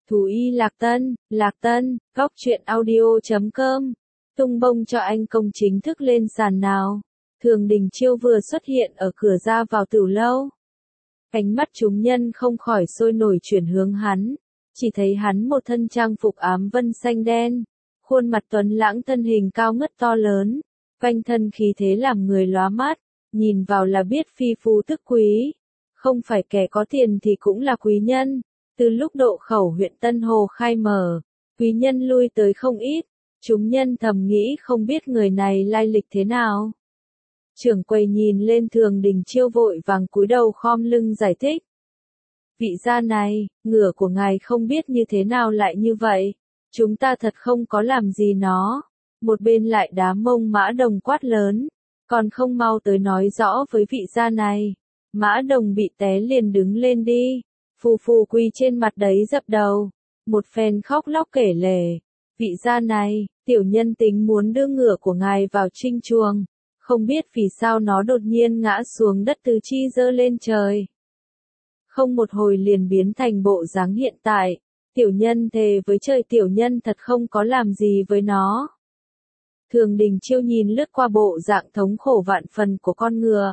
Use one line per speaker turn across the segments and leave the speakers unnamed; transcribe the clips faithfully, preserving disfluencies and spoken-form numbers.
Thú y Lạc Tân, Lạc Tân, góc truyện audio.com, tung bông cho anh công chính thức lên sàn nào. Thường Đình Chiêu vừa xuất hiện ở cửa ra vào tửu lâu. Ánh mắt chúng nhân không khỏi sôi nổi chuyển hướng hắn, chỉ thấy hắn một thân trang phục ám vân xanh đen, khuôn mặt tuấn lãng thân hình cao ngất to lớn, quanh thân khí thế làm người lóa mắt, nhìn vào là biết phi phú tức quý, không phải kẻ có tiền thì cũng là quý nhân. Từ lúc Độ Khẩu huyện Tân Hồ khai mở, quý nhân lui tới không ít, chúng nhân thầm nghĩ không biết người này lai lịch thế nào. Trưởng quầy nhìn lên Thường Đình Chiêu vội vàng cúi đầu khom lưng giải thích. Vị gia này, ngựa của ngài không biết như thế nào lại như vậy, chúng ta thật không có làm gì nó. Một bên lại đá mông Mã Đồng quát lớn, còn không mau tới nói rõ với vị gia này. Mã Đồng bị té liền đứng lên đi, phù phù quỳ trên mặt đấy dập đầu, một phen khóc lóc kể lể. Vị gia này, tiểu nhân tính muốn đưa ngựa của ngài vào trinh chuồng, không biết vì sao nó đột nhiên ngã xuống đất tứ chi giơ lên trời. Không một hồi liền biến thành bộ dáng hiện tại, tiểu nhân thề với trời tiểu nhân thật không có làm gì với nó. Thường Đình Chiêu nhìn lướt qua bộ dạng thống khổ vạn phần của con ngựa.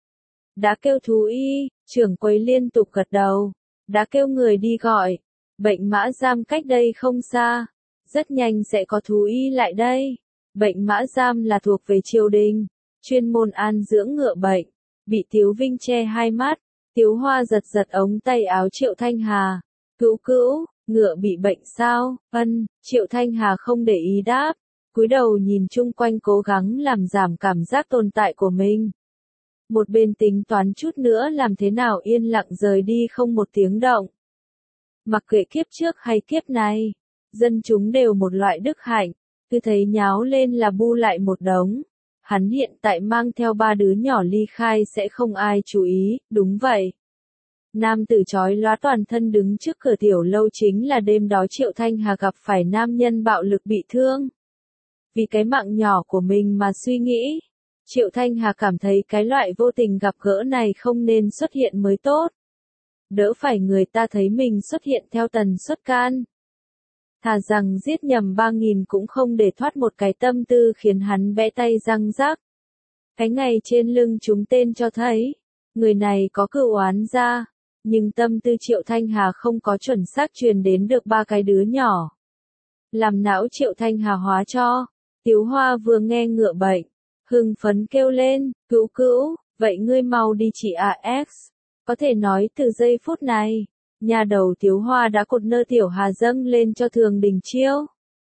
Đã kêu thú y, trưởng quầy liên tục gật đầu, đã kêu người đi gọi, bệnh mã giam cách đây không xa, rất nhanh sẽ có thú y lại đây. Bệnh mã giam là thuộc về triều đình, chuyên môn an dưỡng ngựa bệnh. Bị Tiếu Vinh che hai mắt, Tiếu Hoa giật giật ống tay áo Triệu Thanh Hà. Cữu cữu, ngựa bị bệnh sao? Ân, Triệu Thanh Hà không để ý đáp, cúi đầu nhìn chung quanh cố gắng làm giảm cảm giác tồn tại của mình. Một bên tính toán chút nữa làm thế nào yên lặng rời đi không một tiếng động. Mặc kệ kiếp trước hay kiếp này, dân chúng đều một loại đức hạnh, cứ thấy nháo lên là bu lại một đống. Hắn hiện tại mang theo ba đứa nhỏ ly khai sẽ không ai chú ý, đúng vậy. Nam tử chói lóa toàn thân đứng trước cửa tiểu lâu chính là đêm đó Triệu Thanh Hà gặp phải nam nhân bạo lực bị thương. Vì cái mạng nhỏ của mình mà suy nghĩ, Triệu Thanh Hà cảm thấy cái loại vô tình gặp gỡ này không nên xuất hiện mới tốt. Đỡ phải người ta thấy mình xuất hiện theo tần suất can. Thà rằng giết nhầm ba nghìn cũng không để thoát một cái tâm tư khiến hắn bẽ tay răng rác. Cái ngày trên lưng chúng tên cho thấy, người này có cựu oán ra, nhưng tâm tư Triệu Thanh Hà không có chuẩn xác truyền đến được ba cái đứa nhỏ. Làm não Triệu Thanh Hà hóa cho, Tiếu Hoa vừa nghe ngựa bệnh, hưng phấn kêu lên, cữu cữu, vậy ngươi mau đi chị a ích, có thể nói từ giây phút này. Nhà đầu Tiếu Hoa đã cột nơ Tiểu Hà dâng lên cho Thường Đình Chiêu.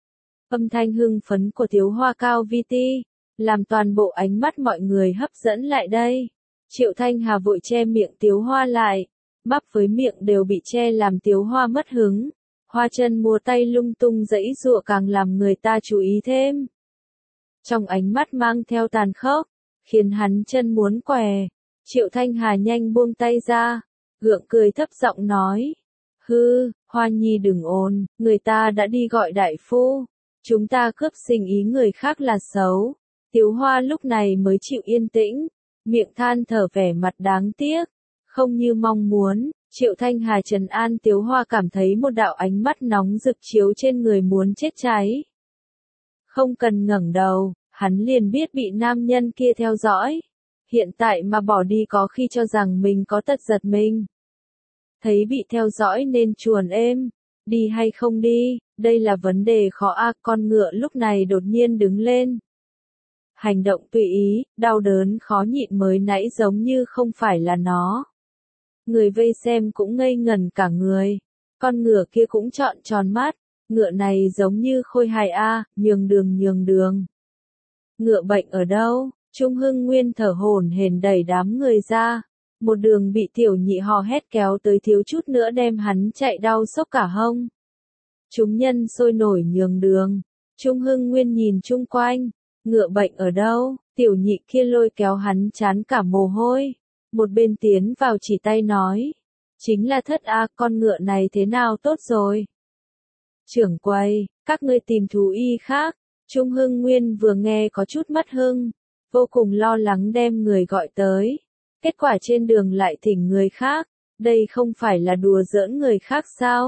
Âm thanh hưng phấn của Tiếu Hoa cao vi ti, làm toàn bộ ánh mắt mọi người hấp dẫn lại đây. Triệu Thanh Hà vội che miệng Tiếu Hoa lại, bắp với miệng đều bị che làm Tiếu Hoa mất hứng. Hoa chân mua tay lung tung giãy giụa càng làm người ta chú ý thêm. Trong ánh mắt mang theo tàn khốc, khiến hắn chân muốn què. Triệu Thanh Hà nhanh buông tay ra, gượng cười thấp giọng nói, hư, Hoa Nhi đừng ồn, người ta đã đi gọi đại phu, chúng ta cướp sinh ý người khác là xấu. Tiếu Hoa lúc này mới chịu yên tĩnh, miệng than thở vẻ mặt đáng tiếc, không như mong muốn. Triệu Thanh Hà trấn an Tiếu Hoa cảm thấy một đạo ánh mắt nóng rực chiếu trên người muốn chết cháy. Không cần ngẩng đầu, hắn liền biết bị nam nhân kia theo dõi. Hiện tại mà bỏ đi có khi cho rằng mình có tật giật mình. Thấy bị theo dõi nên chuồn êm, đi hay không đi, đây là vấn đề khó a. Con ngựa lúc này đột nhiên đứng lên. Hành động tùy ý, đau đớn khó nhịn mới nãy giống như không phải là nó. Người vây xem cũng ngây ngẩn cả người, con ngựa kia cũng trọn tròn mắt, ngựa này giống như khôi hài a, nhường đường nhường đường. Ngựa bệnh ở đâu? Trung Hưng Nguyên thở hổn hển đẩy đám người ra, một đường bị tiểu nhị hò hét kéo tới thiếu chút nữa đem hắn chạy đau sốc cả hông. Chúng nhân sôi nổi nhường đường, Trung Hưng Nguyên nhìn chung quanh, ngựa bệnh ở đâu, tiểu nhị kia lôi kéo hắn chán cả mồ hôi, một bên tiến vào chỉ tay nói, chính là Thất a, con ngựa này thế nào tốt rồi. Trưởng quầy, các ngươi tìm thú y khác. Trung Hưng Nguyên vừa nghe có chút mất hưng, vô cùng lo lắng đem người gọi tới. Kết quả trên đường lại thỉnh người khác, đây không phải là đùa giỡn người khác sao?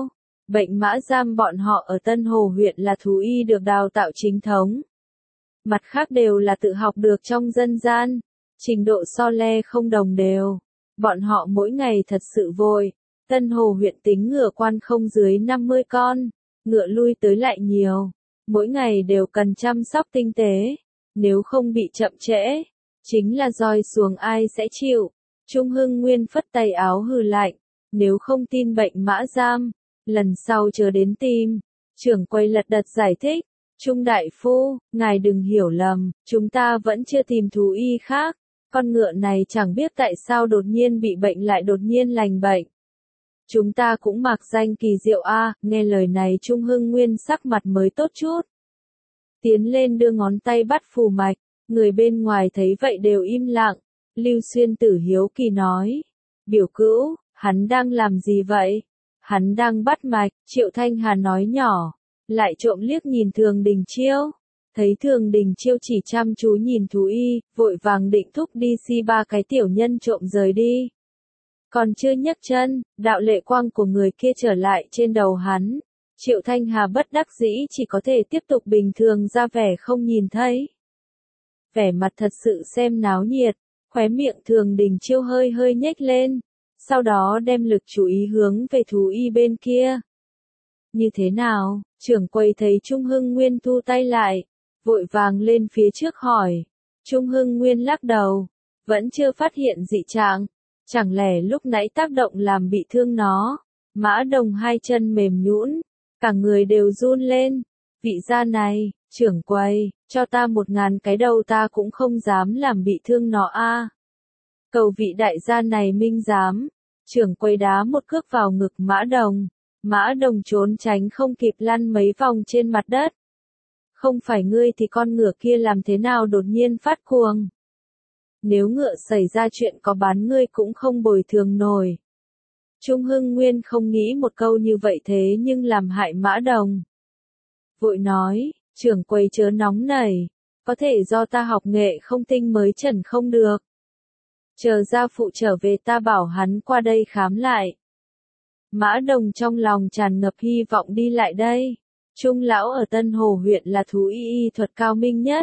Bệnh mã giam bọn họ ở Tân Hồ huyện là thú y được đào tạo chính thống. Mặt khác đều là tự học được trong dân gian, trình độ so le không đồng đều. Bọn họ mỗi ngày thật sự vội. Tân Hồ huyện tính ngựa quan không dưới năm mươi con, ngựa lui tới lại nhiều. Mỗi ngày đều cần chăm sóc tinh tế. Nếu không bị chậm trễ, chính là roi xuống ai sẽ chịu. Trung Hưng Nguyên phất tay áo hừ lạnh. Nếu không tin bệnh mã giam, lần sau chờ đến tìm. Trưởng quầy lật đật giải thích. Trung đại phu, ngài đừng hiểu lầm, chúng ta vẫn chưa tìm thú y khác. Con ngựa này chẳng biết tại sao đột nhiên bị bệnh lại đột nhiên lành bệnh. Chúng ta cũng mặc danh kỳ diệu a. Nghe lời này Trung Hưng Nguyên sắc mặt mới tốt chút. Tiến lên đưa ngón tay bắt phù mạch, người bên ngoài thấy vậy đều im lặng. Lưu Xuyên Tử hiếu kỳ nói, biểu cữu, hắn đang làm gì vậy? Hắn đang bắt mạch, Triệu Thanh Hà nói nhỏ, lại trộm liếc nhìn Thường Đình Chiêu. Thấy Thường Đình Chiêu chỉ chăm chú nhìn thú y, vội vàng định thúc đi si ba cái tiểu nhân trộm rời đi. Còn chưa nhấc chân, đạo lệ quang của người kia trở lại trên đầu hắn. Triệu Thanh Hà bất đắc dĩ chỉ có thể tiếp tục bình thường ra vẻ không nhìn thấy. Vẻ mặt thật sự xem náo nhiệt, khóe miệng Thường Đình Chiêu hơi hơi nhếch lên, sau đó đem lực chú ý hướng về thú y bên kia. Như thế nào? Trưởng quầy thấy Trung Hưng Nguyên thu tay lại, vội vàng lên phía trước hỏi. Trung Hưng Nguyên lắc đầu, vẫn chưa phát hiện dị trạng, chẳng lẽ lúc nãy tác động làm bị thương nó. Mã Đồng hai chân mềm nhũn, cả người đều run lên. Vị gia này, trưởng quầy, cho ta một ngàn cái đầu ta cũng không dám làm bị thương nó a. Cầu vị đại gia này minh dám. Trưởng quầy đá một cước vào ngực Mã Đồng. Mã Đồng trốn tránh không kịp lăn mấy vòng trên mặt đất. Không phải ngươi thì con ngựa kia làm thế nào đột nhiên phát cuồng. Nếu ngựa xảy ra chuyện có bán ngươi cũng không bồi thường nổi. Trung Hưng Nguyên không nghĩ một câu như vậy thế nhưng làm hại Mã Đồng. Vội nói, trưởng quầy chớ nóng nảy, có thể do ta học nghệ không tinh mới trần không được. Chờ gia phụ trở về ta bảo hắn qua đây khám lại. Mã Đồng trong lòng tràn ngập hy vọng đi lại đây. Trung lão ở Tân Hồ huyện là thú y y thuật cao minh nhất.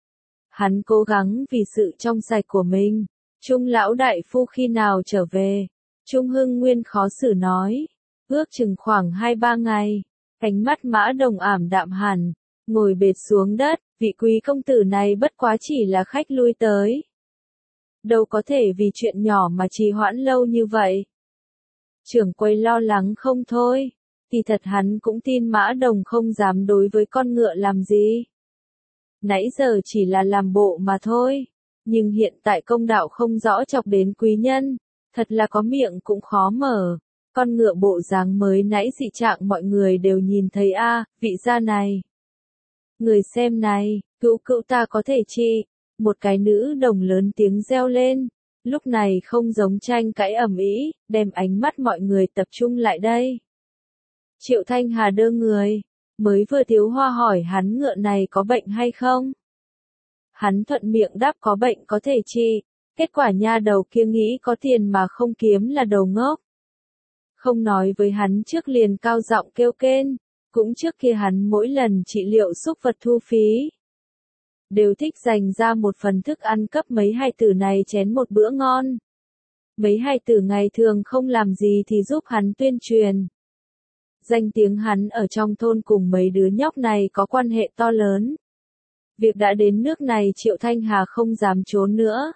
Hắn cố gắng vì sự trong sạch của mình. Trung lão đại phu khi nào trở về? Trung Hưng Nguyên khó xử nói. Ước chừng khoảng hai ba ngày. Ánh mắt Mã Đồng ảm đạm hẳn, ngồi bệt xuống đất. Vị quý công tử này bất quá chỉ là khách lui tới. Đâu có thể vì chuyện nhỏ mà trì hoãn lâu như vậy. Trưởng quầy lo lắng không thôi. Thì thật hắn cũng tin Mã Đồng không dám đối với con ngựa làm gì. Nãy giờ chỉ là làm bộ mà thôi. Nhưng hiện tại công đạo không rõ chọc đến quý nhân. Thật là có miệng cũng khó mở. Con ngựa bộ dáng mới nãy dị trạng mọi người đều nhìn thấy a. À, vị gia này. Người xem này, cữu cữu ta có thể trị. Một cái nữ đồng lớn tiếng reo lên. Lúc này không giống tranh cãi ầm ĩ, đem ánh mắt mọi người tập trung lại đây. Triệu Thanh Hà đơ người, mới vừa Tiếu Hoa hỏi hắn ngựa này có bệnh hay không. Hắn thuận miệng đáp có bệnh có thể trị, kết quả nha đầu kia nghĩ có tiền mà không kiếm là đầu ngốc. Không nói với hắn trước liền cao giọng kêu kên, cũng trước kia hắn mỗi lần trị liệu súc vật thu phí. Đều thích dành ra một phần thức ăn cấp mấy hài tử này chén một bữa ngon. Mấy hài tử ngày thường không làm gì thì giúp hắn tuyên truyền. Danh tiếng hắn ở trong thôn cùng mấy đứa nhóc này có quan hệ to lớn. Việc đã đến nước này Triệu Thanh Hà không dám trốn nữa.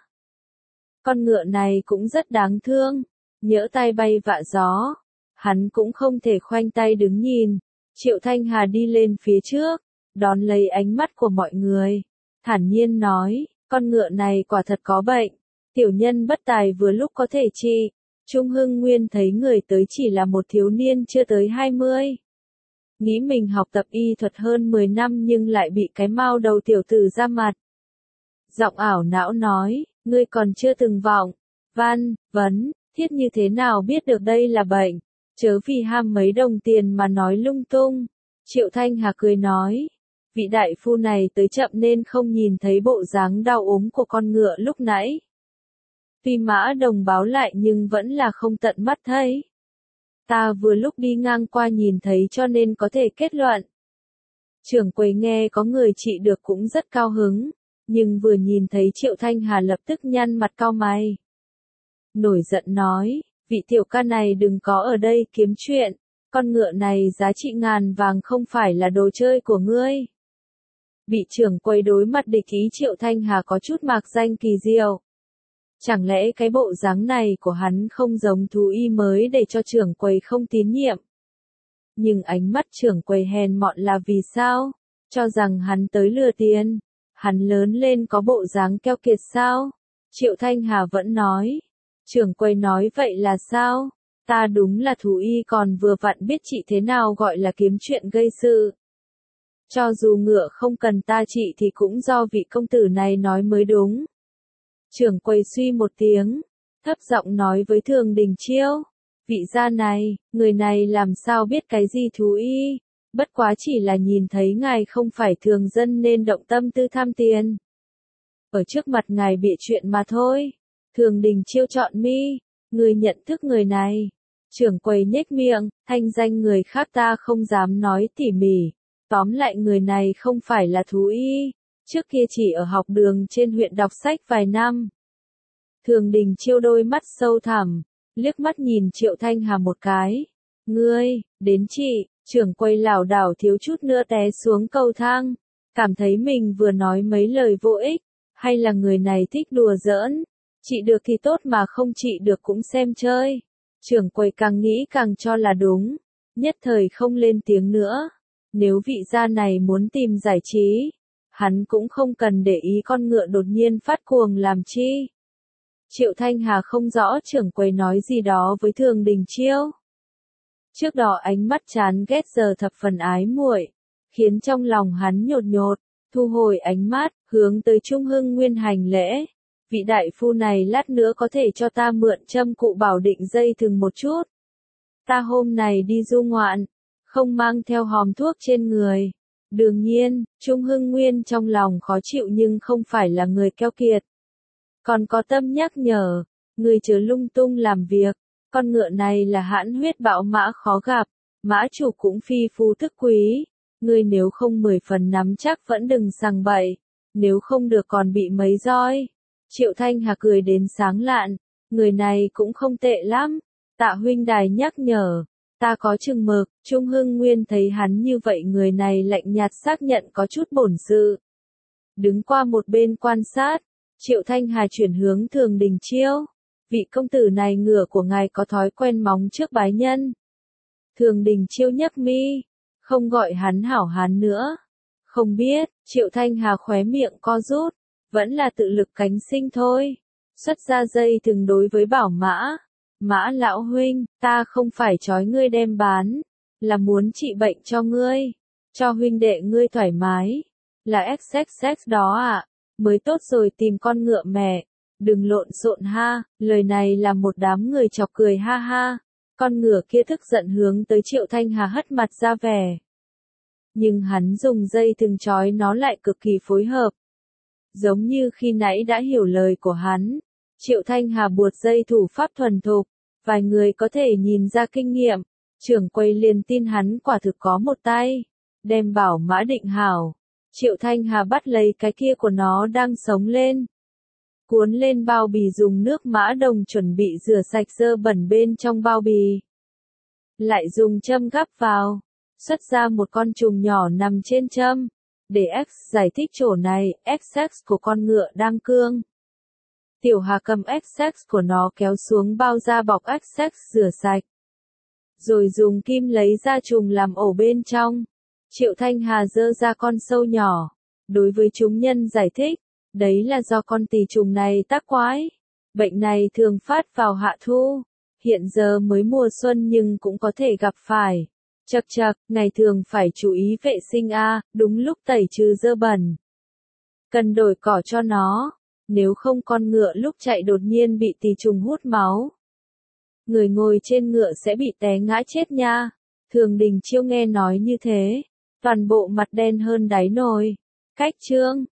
Con ngựa này cũng rất đáng thương, nhỡ tay bay vạ gió. Hắn cũng không thể khoanh tay đứng nhìn. Triệu Thanh Hà đi lên phía trước, đón lấy ánh mắt của mọi người. Thản nhiên nói, con ngựa này quả thật có bệnh. Tiểu nhân bất tài vừa lúc có thể trị. Trung Hưng Nguyên thấy người tới chỉ là một thiếu niên chưa tới hai mươi. Nghĩ mình học tập y thuật hơn mười năm nhưng lại bị cái mao đầu tiểu tử ra mặt. Giọng ảo não nói, ngươi còn chưa từng vọng. Văn, vấn, thiết như thế nào biết được đây là bệnh. Chớ vì ham mấy đồng tiền mà nói lung tung. Triệu Thanh Hà cười nói. Vị đại phu này tới chậm nên không nhìn thấy bộ dáng đau ốm của con ngựa lúc nãy. Tuy Mã Đồng báo lại nhưng vẫn là không tận mắt thấy. Ta vừa lúc đi ngang qua nhìn thấy cho nên có thể kết luận. Trưởng quầy nghe có người trị được cũng rất cao hứng, nhưng vừa nhìn thấy Triệu Thanh Hà lập tức nhăn mặt cau mày. Nổi giận nói, vị tiểu ca này đừng có ở đây kiếm chuyện, con ngựa này giá trị ngàn vàng không phải là đồ chơi của ngươi. Bị trưởng quầy đối mặt địch ý Triệu Thanh Hà có chút mạc danh kỳ diệu. Chẳng lẽ cái bộ dáng này của hắn không giống thú y mới để cho trưởng quầy không tín nhiệm? Nhưng ánh mắt trưởng quầy hèn mọn là vì sao? Cho rằng hắn tới lừa tiền. Hắn lớn lên có bộ dáng keo kiệt sao? Triệu Thanh Hà vẫn nói. Trưởng quầy nói vậy là sao? Ta đúng là thú y còn vừa vặn biết trị thế nào gọi là kiếm chuyện gây sự. Cho dù ngựa không cần ta trị thì cũng do vị công tử này nói mới đúng. Trưởng quầy suy một tiếng, thấp giọng nói với Thường Đình Chiêu. Vị gia này, người này làm sao biết cái gì thú y, bất quá chỉ là nhìn thấy ngài không phải thường dân nên động tâm tư tham tiền. Ở trước mặt ngài bịa chuyện mà thôi. Thường Đình Chiêu chọn mi, người nhận thức người này. Trưởng quầy nhếch miệng, thanh danh người khác ta không dám nói tỉ mỉ. Tóm lại người này không phải là thú y, trước kia chỉ ở học đường trên huyện đọc sách vài năm. Thường Đình Chiêu đôi mắt sâu thẳm, liếc mắt nhìn Triệu Thanh Hà một cái. Ngươi, đến chị, trưởng quầy lảo đảo thiếu chút nữa té xuống cầu thang, cảm thấy mình vừa nói mấy lời vô ích, hay là người này thích đùa giỡn, trị được thì tốt mà không trị được cũng xem chơi. Trưởng quầy càng nghĩ càng cho là đúng, nhất thời không lên tiếng nữa. Nếu vị gia này muốn tìm giải trí, hắn cũng không cần để ý con ngựa đột nhiên phát cuồng làm chi. Triệu Thanh Hà không rõ trưởng quầy nói gì đó với Thường Đình Chiêu. Trước đó ánh mắt chán ghét giờ thập phần ái muội, khiến trong lòng hắn nhột nhột, thu hồi ánh mắt, hướng tới Trung Hưng Nguyên hành lễ. Vị đại phu này lát nữa có thể cho ta mượn châm cụ bảo định dây thừng một chút. Ta hôm này đi du ngoạn, không mang theo hòm thuốc trên người. Đương nhiên, Trung Hưng Nguyên trong lòng khó chịu nhưng không phải là người keo kiệt. Còn có tâm nhắc nhở, người chớ lung tung làm việc, con ngựa này là hãn huyết bạo mã khó gặp, mã chủ cũng phi phú thức quý, người nếu không mười phần nắm chắc vẫn đừng sằng bậy, nếu không được còn bị mấy roi. Triệu Thanh Hà cười đến sáng lạn, người này cũng không tệ lắm, Tạ huynh đài nhắc nhở, ta có chừng mực. Trung Hưng Nguyên thấy hắn như vậy người này lạnh nhạt xác nhận có chút bổn sự. Đứng qua một bên quan sát, Triệu Thanh Hà chuyển hướng Thường Đình Chiêu. Vị công tử này ngựa của ngài có thói quen móng trước bái nhân. Thường Đình Chiêu nhấc mi, không gọi hắn hảo hán nữa. Không biết, Triệu Thanh Hà khóe miệng co rút, vẫn là tự lực cánh sinh thôi. Xuất ra dây thừng đối với Bảo Mã. Mã lão huynh, ta không phải trói ngươi đem bán, là muốn trị bệnh cho ngươi, cho huynh đệ ngươi thoải mái. Là ích ích ích đó à, mới tốt rồi tìm con ngựa mẹ, đừng lộn xộn ha. Lời này là một đám người chọc cười ha ha. Con ngựa kia tức giận hướng tới Triệu Thanh Hà hất mặt ra vẻ. Nhưng hắn dùng dây thừng trói nó lại cực kỳ phối hợp. Giống như khi nãy đã hiểu lời của hắn, Triệu Thanh Hà buộc dây thủ pháp thuần thục, vài người có thể nhìn ra kinh nghiệm, trưởng quầy liền tin hắn quả thực có một tay, đem Bảo Mã định hảo. Triệu Thanh Hà bắt lấy cái kia của nó đang sống lên, cuốn lên bao bì dùng nước mã đồng chuẩn bị rửa sạch dơ bẩn bên trong bao bì. Lại dùng châm gắp vào, xuất ra một con trùng nhỏ nằm trên châm. Để X giải thích chỗ này, X X của con ngựa đang cương. Tiểu Hà cầm X X của nó kéo xuống bao da bọc X X rửa sạch. Rồi dùng kim lấy ra trùng làm ổ bên trong. Triệu Thanh Hà dơ ra con sâu nhỏ. Đối với chúng nhân giải thích, đấy là do con tỳ trùng này tác quái. Bệnh này thường phát vào hạ thu. Hiện giờ mới mùa xuân nhưng cũng có thể gặp phải. Chậc chậc, ngày thường phải chú ý vệ sinh a, đúng lúc tẩy trừ dơ bẩn. Cần đổi cỏ cho nó, nếu không con ngựa lúc chạy đột nhiên bị tỳ trùng hút máu. Người ngồi trên ngựa sẽ bị té ngã chết nha. Thường Đình Chiêu nghe nói như thế, toàn bộ mặt đen hơn đáy nồi. Cách chương